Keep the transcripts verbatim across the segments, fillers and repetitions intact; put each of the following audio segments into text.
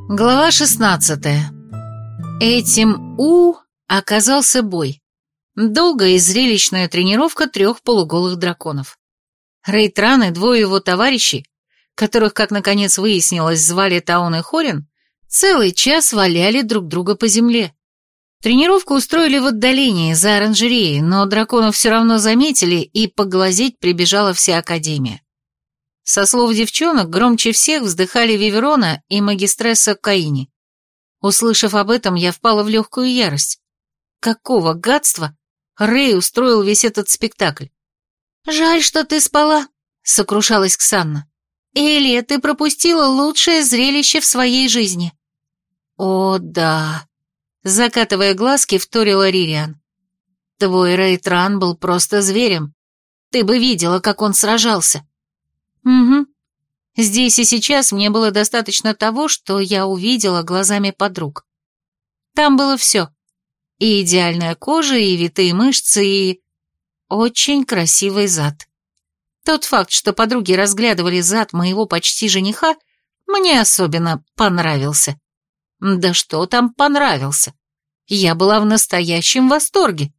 Глава шестнадцатая. Этим «У» оказался бой. Долгая и зрелищная тренировка трех полуголых драконов. Рейтран и двое его товарищей, которых, как наконец выяснилось, звали Таун и Хорин, целый час валяли друг друга по земле. Тренировку устроили в отдалении, за оранжереей, но драконов все равно заметили, и поглазеть прибежала вся академия. Со слов девчонок, громче всех вздыхали Виверона и магистресса Каини. Услышав об этом, я впала в легкую ярость. Какого гадства Рэй устроил весь этот спектакль? «Жаль, что ты спала», — сокрушалась Ксанна. «Элия, ты пропустила лучшее зрелище в своей жизни». «О, да», — закатывая глазки, вторила Ририан. «Твой Рейтран был просто зверем. Ты бы видела, как он сражался». «Угу. Здесь и сейчас мне было достаточно того, что я увидела глазами подруг. Там было все. И идеальная кожа, и витые мышцы, и... очень красивый зад. Тот факт, что подруги разглядывали зад моего почти жениха, мне особенно понравился. Да что там понравился? Я была в настоящем восторге».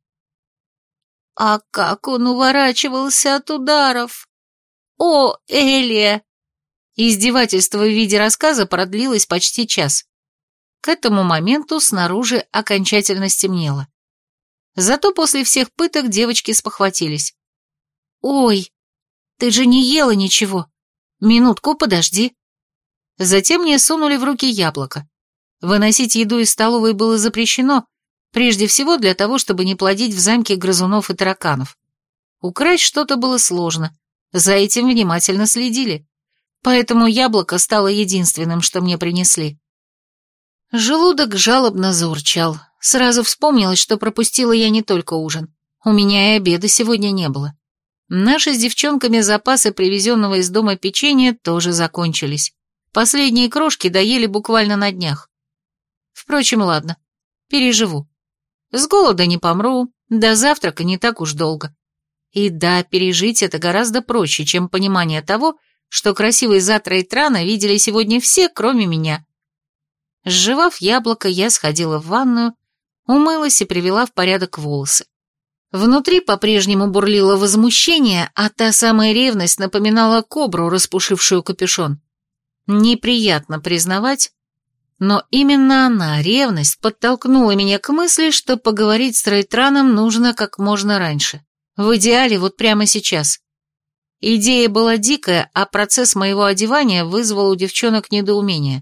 «А как он уворачивался от ударов! О, Элия!» Издевательство в виде рассказа продлилось почти час. К этому моменту снаружи окончательно стемнело. Зато после всех пыток девочки спохватились. «Ой, ты же не ела ничего. Минутку, подожди». Затем мне сунули в руки яблоко. Выносить еду из столовой было запрещено, прежде всего для того, чтобы не плодить в замке грызунов и тараканов. Украсть что-то было сложно, за этим внимательно следили. Поэтому яблоко стало единственным, что мне принесли. Желудок жалобно заурчал. Сразу вспомнилось, что пропустила я не только ужин. У меня и обеда сегодня не было. Наши с девчонками запасы привезенного из дома печенья тоже закончились. Последние крошки доели буквально на днях. Впрочем, ладно, переживу. С голода не помру, до завтрака не так уж долго. И да, пережить это гораздо проще, чем понимание того, что красивый зад Рейтрана видели сегодня все, кроме меня. Сживав яблоко, я сходила в ванную, умылась и привела в порядок волосы. Внутри по-прежнему бурлило возмущение, а та самая ревность напоминала кобру, распушившую капюшон. Неприятно признавать, но именно она, ревность, подтолкнула меня к мысли, что поговорить с Рейтраном нужно как можно раньше. В идеале вот прямо сейчас. Идея была дикая, а процесс моего одевания вызвал у девчонок недоумение.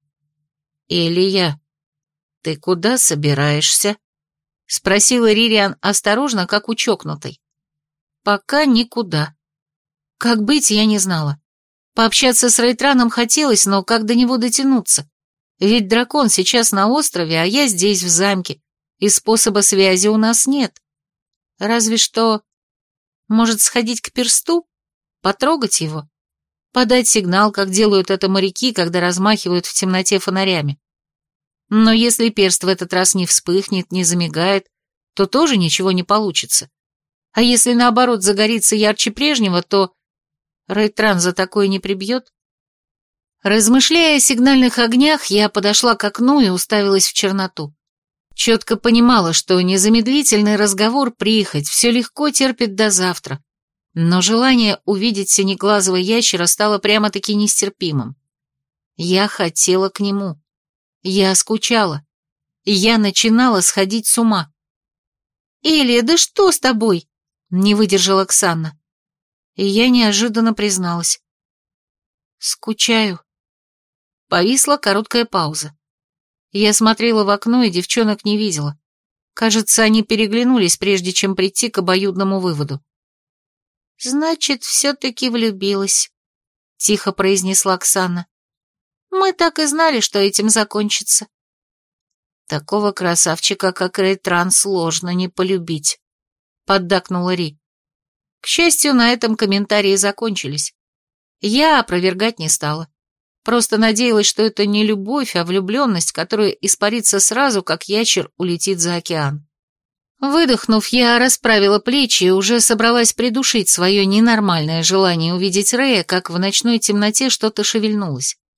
«Элия, ты куда собираешься?» — спросила Ририан осторожно, как у чокнутой. «Пока никуда. Как быть, я не знала. Пообщаться с Рейтраном хотелось, но как до него дотянуться? Ведь дракон сейчас на острове, а я здесь, в замке, и способа связи у нас нет. Разве что... Может, сходить к персту? Потрогать его? Подать сигнал, как делают это моряки, когда размахивают в темноте фонарями. Но если перст в этот раз не вспыхнет, не замигает, то тоже ничего не получится. А если наоборот загорится ярче прежнего, то... Рейтран за такое не прибьет? Размышляя о сигнальных огнях, я подошла к окну и уставилась в черноту. Четко понимала, что незамедлительный разговор прихоть, все легко терпит до завтра. Но желание увидеть синеглазого ящера стало прямо-таки нестерпимым. Я хотела к нему. Я скучала. Я начинала сходить с ума. «Элия, да что с тобой?» — не выдержала Ксанна. И я неожиданно призналась. «Скучаю». Повисла короткая пауза. Я смотрела в окно и девчонок не видела. Кажется, они переглянулись, прежде чем прийти к обоюдному выводу. «Значит, все-таки влюбилась», — тихо произнесла Ксанна. «Мы так и знали, что этим закончится». «Такого красавчика, как Рейтран, сложно не полюбить», — поддакнула Ри. К счастью, на этом комментарии закончились. Я опровергать не стала. Просто надеялась, что это не любовь, а влюбленность, которая испарится сразу, как ящер улетит за океан. Выдохнув, я расправила плечи и уже собралась придушить свое ненормальное желание увидеть Рэя, как в ночной темноте что-то шевельнулось.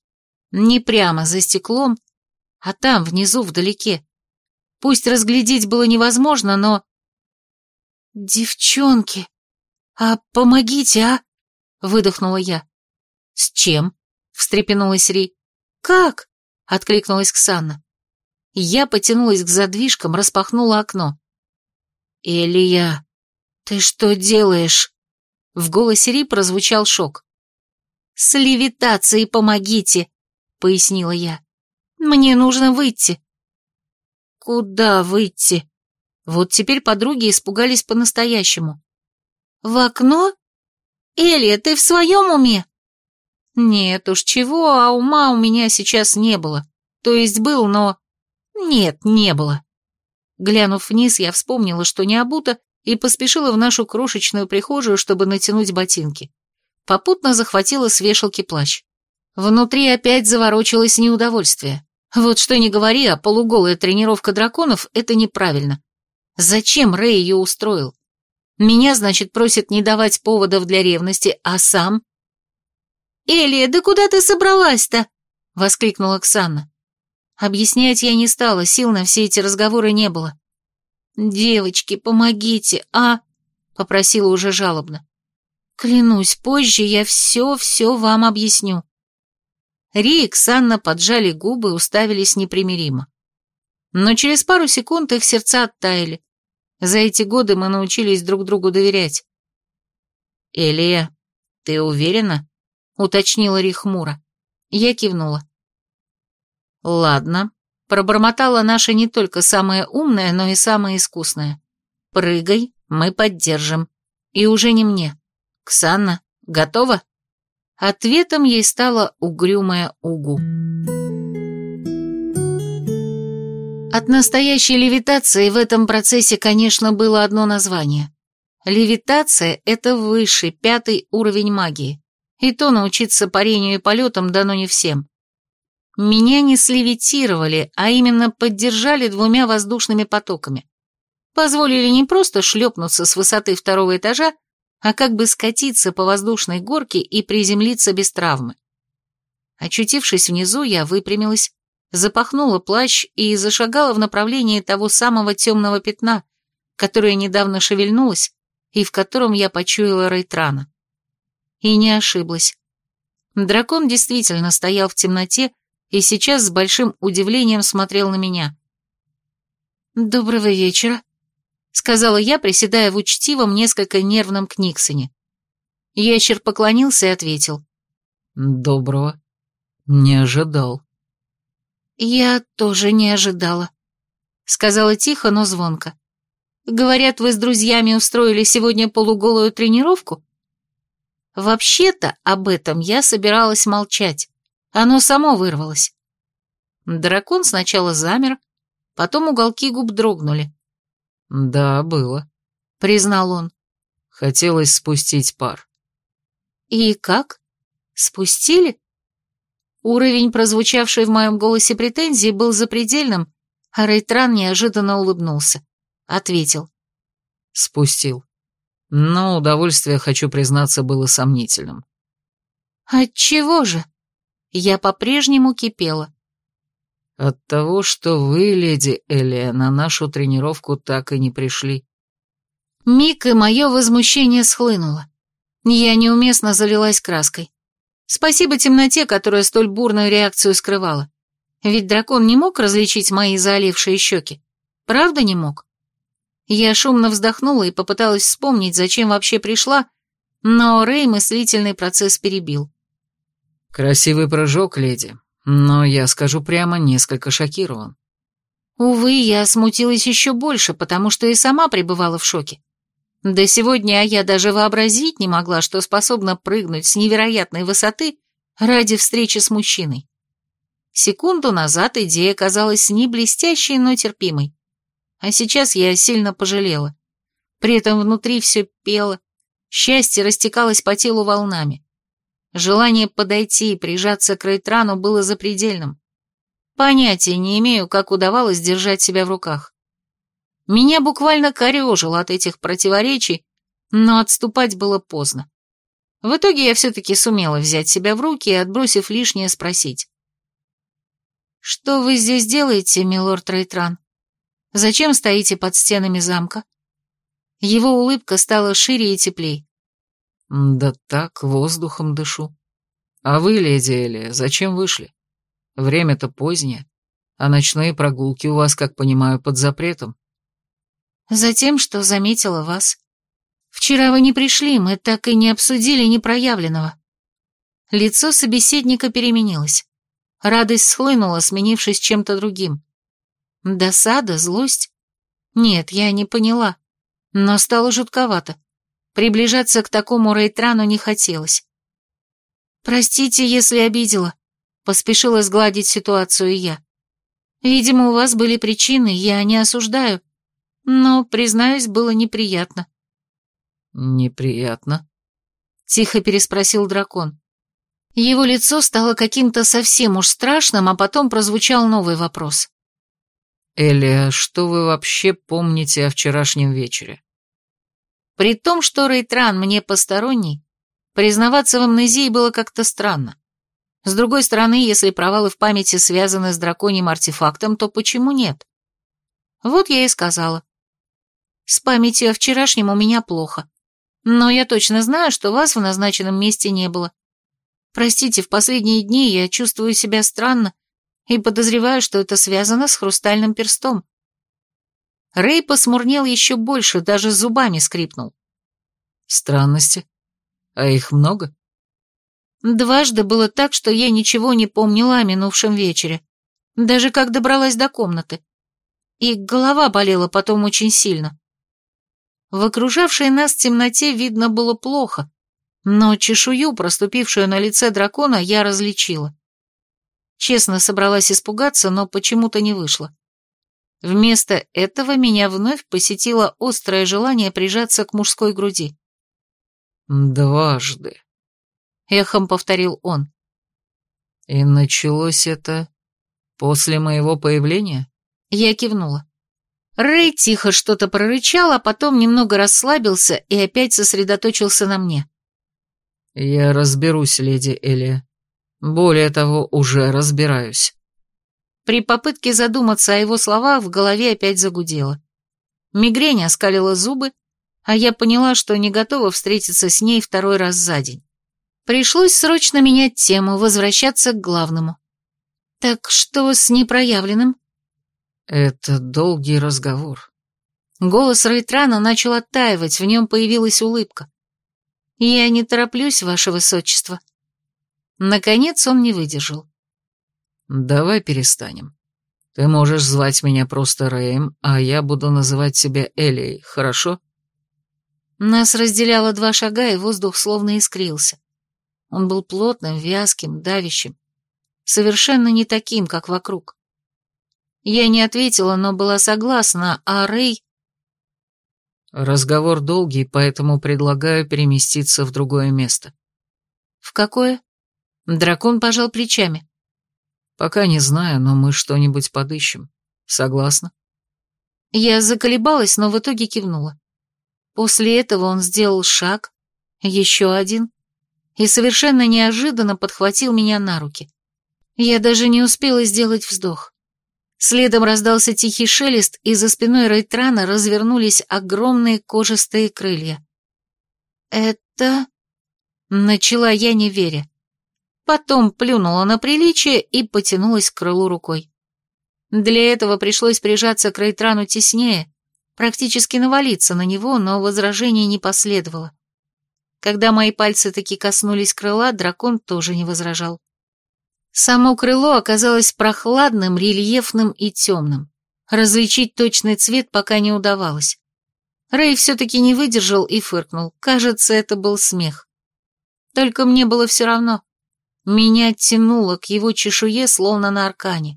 Не прямо за стеклом, а там, внизу, вдалеке. Пусть разглядеть было невозможно, но... «Девчонки, а помогите, а?» — выдохнула я. «С чем?» — встрепенулась Ри. «Как?» — откликнулась Ксанна. Я потянулась к задвижкам, распахнула окно. «Элия, ты что делаешь?» В голосе Ри прозвучал шок. «С левитацией помогите», — пояснила я. «Мне нужно выйти». «Куда выйти?» Вот теперь подруги испугались по-настоящему. «В окно? Элия, ты в своем уме?» «Нет уж, чего, а ума у меня сейчас не было. То есть был, но... Нет, не было». Глянув вниз, я вспомнила, что не обута, и поспешила в нашу крошечную прихожую, чтобы натянуть ботинки. Попутно захватила с вешалки плащ. Внутри опять заворочилось неудовольствие. Вот что ни говори, а полуголая тренировка драконов — это неправильно. Зачем Рэй ее устроил? Меня, значит, просит не давать поводов для ревности, а сам... «Элия, да куда ты собралась-то?» — воскликнула Ксанна. Объяснять я не стала, сил на все эти разговоры не было. «Девочки, помогите, а?» — попросила уже жалобно. «Клянусь, позже я все-все вам объясню». Ри и Ксанна поджали губы и уставились непримиримо. Но через пару секунд их сердца оттаяли. За эти годы мы научились друг другу доверять. «Элия, ты уверена?» — уточнила Ри хмуро. Я кивнула. «Ладно», — пробормотала наша не только самая умная, но и самая искусная. «Прыгай, мы поддержим. И уже не мне. Ксанна, готова?» Ответом ей стала угрюмая угу. От настоящей левитации в этом процессе, конечно, было одно название. Левитация — это высший, пятый уровень магии. И то научиться парению и полетам дано не всем. Меня не слевитировали, а именно поддержали двумя воздушными потоками. Позволили не просто шлепнуться с высоты второго этажа, а как бы скатиться по воздушной горке и приземлиться без травмы. Очутившись внизу, я выпрямилась, запахнула плащ и зашагала в направлении того самого темного пятна, которое недавно шевельнулось и в котором я почуяла Рейтрана. И не ошиблась. Дракон действительно стоял в темноте и сейчас с большим удивлением смотрел на меня. «Доброго вечера», — сказала я, приседая в учтивом, несколько нервном книксоне. Ящер поклонился и ответил. «Доброго. Не ожидал». «Я тоже не ожидала», — сказала тихо, но звонко. «Говорят, вы с друзьями устроили сегодня полуголую тренировку?» Вообще-то об этом я собиралась молчать. Оно само вырвалось. Дракон сначала замер, потом уголки губ дрогнули. «Да, было», — признал он. «Хотелось спустить пар». «И как? Спустили?» Уровень, прозвучавший в моем голосе претензии, был запредельным, а Рейтран неожиданно улыбнулся. Ответил. «Спустил. Но удовольствие, хочу признаться, было сомнительным». «Отчего же?» Я по-прежнему кипела. «От того, что вы, леди Элия, на нашу тренировку так и не пришли». Миг, и мое возмущение схлынуло. Я неуместно залилась краской. Спасибо темноте, которая столь бурную реакцию скрывала. Ведь дракон не мог различить мои заолившие щеки. Правда не мог? Я шумно вздохнула и попыталась вспомнить, зачем вообще пришла, но Рэй мыслительный процесс перебил. «Красивый прыжок, леди, но, я скажу прямо, несколько шокирован». Увы, я смутилась еще больше, потому что и сама пребывала в шоке. До сегодня я даже вообразить не могла, что способна прыгнуть с невероятной высоты ради встречи с мужчиной. Секунду назад идея казалась не блестящей, но терпимой. А сейчас я сильно пожалела. При этом внутри все пело, счастье растекалось по телу волнами. Желание подойти и прижаться к Рейтрану было запредельным. Понятия не имею, как удавалось держать себя в руках. Меня буквально корежило от этих противоречий, но отступать было поздно. В итоге я все-таки сумела взять себя в руки и, отбросив лишнее, спросить. «Что вы здесь делаете, милорд Рейтран? Зачем стоите под стенами замка?» Его улыбка стала шире и теплей. «Да так, воздухом дышу. А вы, леди Элия, зачем вышли? Время-то позднее, а ночные прогулки у вас, как понимаю, под запретом». «Затем, что заметила вас. Вчера вы не пришли, мы так и не обсудили непроявленного». Лицо собеседника переменилось. Радость схлынула, сменившись чем-то другим. Досада, злость? Нет, я не поняла. Но стало жутковато. Приближаться к такому Рейтрану не хотелось. «Простите, если обидела», — поспешила сгладить ситуацию я. «Видимо, у вас были причины, я не осуждаю, но, признаюсь, было неприятно». «Неприятно?» — тихо переспросил дракон. Его лицо стало каким-то совсем уж страшным, а потом прозвучал новый вопрос. «Элия, что вы вообще помните о вчерашнем вечере?» При том, что Рейтран мне посторонний, признаваться в амнезии было как-то странно. С другой стороны, если провалы в памяти связаны с драконьим артефактом, то почему нет? Вот я и сказала. С памятью о вчерашнем у меня плохо, но я точно знаю, что вас в назначенном месте не было. Простите, в последние дни я чувствую себя странно и подозреваю, что это связано с хрустальным перстом. Рэй посмурнел еще больше, даже зубами скрипнул. «Странности? А их много?» Дважды было так, что я ничего не помнила о минувшем вечере, даже как добралась до комнаты. И голова болела потом очень сильно. В окружавшей нас темноте видно было плохо, но чешую, проступившую на лице дракона, я различила. Честно собралась испугаться, но почему-то не вышло. Вместо этого меня вновь посетило острое желание прижаться к мужской груди. «Дважды», — эхом повторил он. «И началось это после моего появления?» Я кивнула. Рэй тихо что-то прорычал, а потом немного расслабился и опять сосредоточился на мне. «Я разберусь, леди Элия. Более того, уже разбираюсь». При попытке задуматься о его словах в голове опять загудело. Мигрень оскалила зубы, а я поняла, что не готова встретиться с ней второй раз за день. Пришлось срочно менять тему, возвращаться к главному. «Так что с непроявленным?» «Это долгий разговор». Голос Рейтрана начал оттаивать, в нем появилась улыбка. «Я не тороплюсь, ваше высочество». Наконец он не выдержал. «Давай перестанем. Ты можешь звать меня просто Рэем, а я буду называть тебя Элией, хорошо?» Нас разделяло два шага, и воздух словно искрился. Он был плотным, вязким, давящим, совершенно не таким, как вокруг. Я не ответила, но была согласна, а Рэй... «Разговор долгий, поэтому предлагаю переместиться в другое место». «В какое?» Дракон пожал плечами. «Пока не знаю, но мы что-нибудь подыщем. Согласна?» Я заколебалась, но в итоге кивнула. После этого он сделал шаг, еще один, и совершенно неожиданно подхватил меня на руки. Я даже не успела сделать вздох. Следом раздался тихий шелест, и за спиной Рейтрана развернулись огромные кожистые крылья. «Это...» — начала я, не веря. Потом плюнула на приличие и потянулась к крылу рукой. Для этого пришлось прижаться к Рейтрану теснее, практически навалиться на него, но возражения не последовало. Когда мои пальцы таки коснулись крыла, дракон тоже не возражал. Само крыло оказалось прохладным, рельефным и темным. Различить точный цвет пока не удавалось. Рэй все-таки не выдержал и фыркнул. Кажется, это был смех. Только мне было все равно. Меня тянуло к его чешуе, словно на аркане.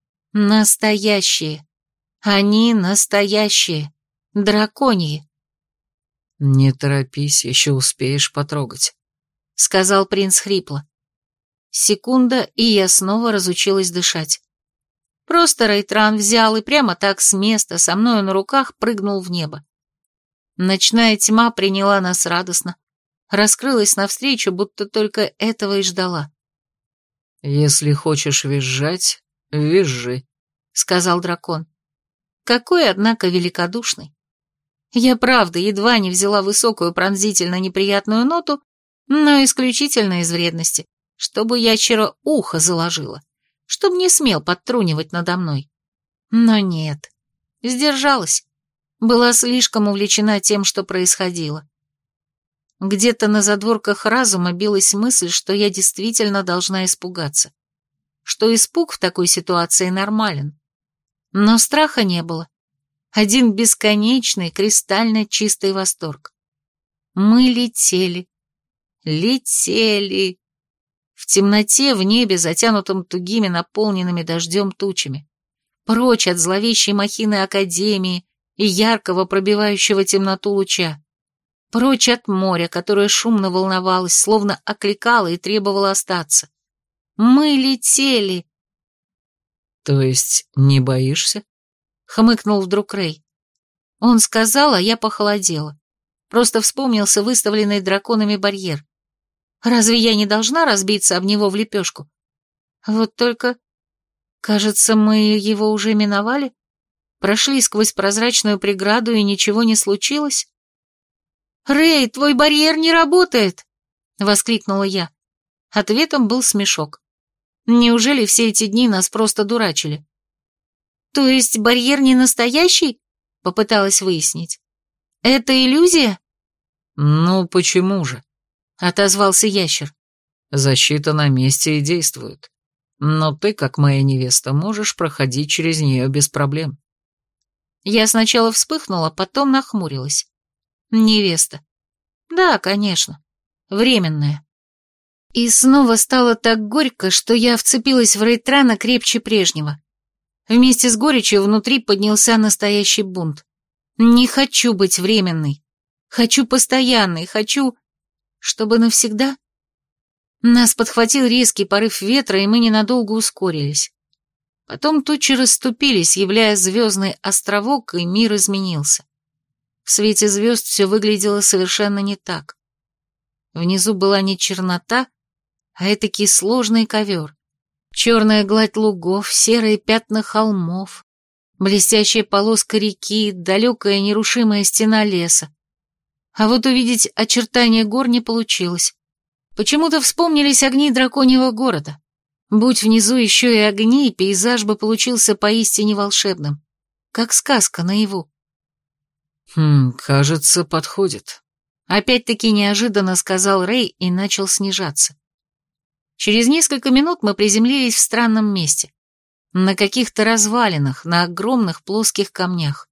Настоящие. Они настоящие. Драконьи. «Не торопись, еще успеешь потрогать», — сказал принц хрипло. Секунда, и я снова разучилась дышать. Просто Рейтран взял и прямо так с места, со мною на руках, прыгнул в небо. Ночная тьма приняла нас радостно, раскрылась навстречу, будто только этого и ждала. «Если хочешь визжать, «Визжи», — сказал дракон. Какой, однако, великодушный. Я, правда, едва не взяла высокую пронзительно неприятную ноту, но исключительно из вредности, чтобы ящера ухо заложила, чтобы не смел подтрунивать надо мной. Но нет, сдержалась, была слишком увлечена тем, что происходило. Где-то на задворках разума билась мысль, что я действительно должна испугаться, что испуг в такой ситуации нормален. Но страха не было. Один бесконечный, кристально чистый восторг. Мы летели, летели. В темноте, в небе, затянутом тугими, наполненными дождем тучами. Прочь от зловещей махины Академии и яркого, пробивающего темноту луча. Прочь от моря, которое шумно волновалось, словно окликало и требовало остаться. Мы летели. «То есть не боишься?» — хмыкнул вдруг Рэй. Он сказал, а я похолодела. Просто вспомнился выставленный драконами барьер. Разве я не должна разбиться об него в лепешку? Вот только, кажется, мы его уже миновали, прошли сквозь прозрачную преграду, и ничего не случилось. «Рэй, твой барьер не работает!» — воскликнула я. Ответом был смешок. Неужели все эти дни нас просто дурачили? То есть барьер не настоящий? Попыталась выяснить. Это иллюзия? Ну, почему же? Отозвался ящер. Защита на месте и действует. Но ты, как моя невеста, можешь проходить через нее без проблем. Я сначала вспыхнула, потом нахмурилась. Невеста. Да, конечно. Временная. И снова стало так горько, что я вцепилась в Рейтрана крепче прежнего. Вместе с горечью внутри поднялся настоящий бунт. Не хочу быть временной. Хочу постоянной, хочу... чтобы навсегда. Нас подхватил резкий порыв ветра, и мы ненадолго ускорились. Потом тучи расступились, являя звездный островок, и мир изменился. В свете звезд все выглядело совершенно не так. Внизу была не чернота, а этакий сложный ковер. Черная гладь лугов, серые пятна холмов, блестящая полоска реки, далекая нерушимая стена леса. А вот увидеть очертания гор не получилось. Почему-то вспомнились огни драконьего города. Будь внизу еще и огни, пейзаж бы получился поистине волшебным, как сказка наяву. «Хм, кажется, подходит», — опять-таки неожиданно сказал Рэй и начал снижаться. Через несколько минут мы приземлились в странном месте, на каких-то развалинах, на огромных плоских камнях.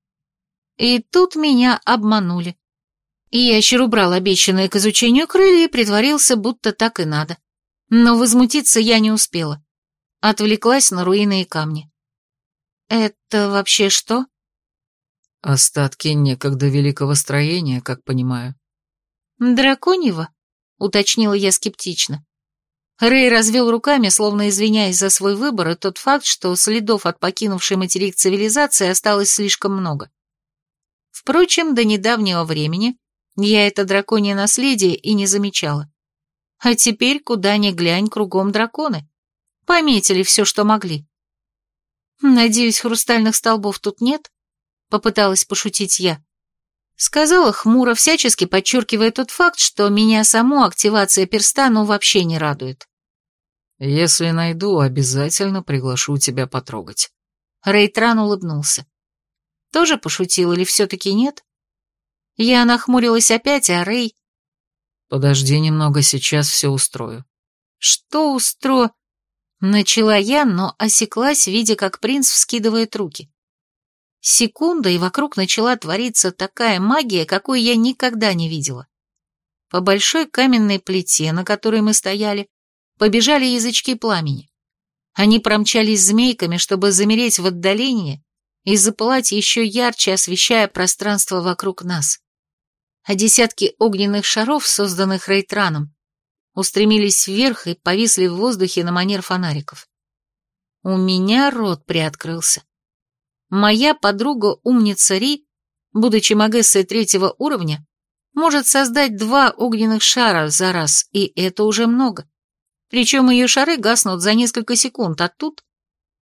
И тут меня обманули. И ящер убрал обещанные к изучению крылья и притворился, будто так и надо. Но возмутиться я не успела. Отвлеклась на руины и камни. «Это вообще что?» «Остатки некогда великого строения, как понимаю». «Драконьего?» — уточнила я скептично. Рэй развел руками, словно извиняясь за свой выбор и тот факт, что следов от покинувшей материк цивилизации осталось слишком много. Впрочем, до недавнего времени я это драконье наследие и не замечала. А теперь, куда ни глянь, кругом драконы. Пометили все, что могли. «Надеюсь, хрустальных столбов тут нет?» — попыталась пошутить я. Сказала хмуро, всячески подчеркивая тот факт, что меня саму активация перста ну вообще не радует. «Если найду, обязательно приглашу тебя потрогать». Рейтран улыбнулся. Тоже пошутил или все-таки нет? Я нахмурилась опять, а Рей... «Подожди немного, сейчас все устрою». «Что устро...» Начала я, но осеклась, видя, как принц вскидывает руки. Секунда, и вокруг начала твориться такая магия, какой я никогда не видела. По большой каменной плите, на которой мы стояли, побежали язычки пламени. Они промчались змейками, чтобы замереть в отдалении и запылать еще ярче, освещая пространство вокруг нас. А десятки огненных шаров, созданных Рейтраном, устремились вверх и повисли в воздухе на манер фонариков. У меня рот приоткрылся. Моя подруга-умница Ри, будучи магессой третьего уровня, может создать два огненных шара за раз, и это уже много. Причем ее шары гаснут за несколько секунд, а тут...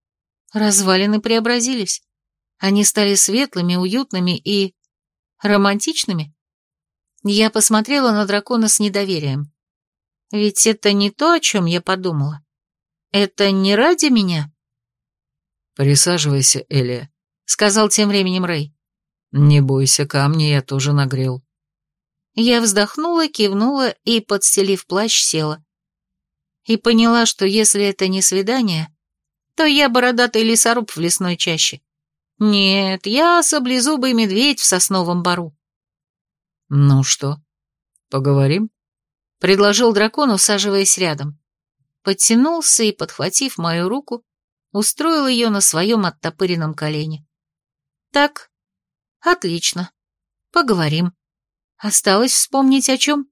Развалины преобразились. Они стали светлыми, уютными и... романтичными. Я посмотрела на дракона с недоверием. Ведь это не то, о чем я подумала. Это не ради меня? «Присаживайся, Элия», — сказал тем временем Рэй. «Не бойся, камни я тоже нагрел». Я вздохнула, кивнула и, подстелив плащ, села. И поняла, что если это не свидание, то я бородатый лесоруб в лесной чаще. Нет, я саблезубый медведь в сосновом бору. «Ну что, поговорим?» — предложил дракон, усаживаясь рядом. Подтянулся и, подхватив мою руку, устроил ее на своем оттопыренном колене. «Так, отлично. Поговорим. Осталось вспомнить о чем?»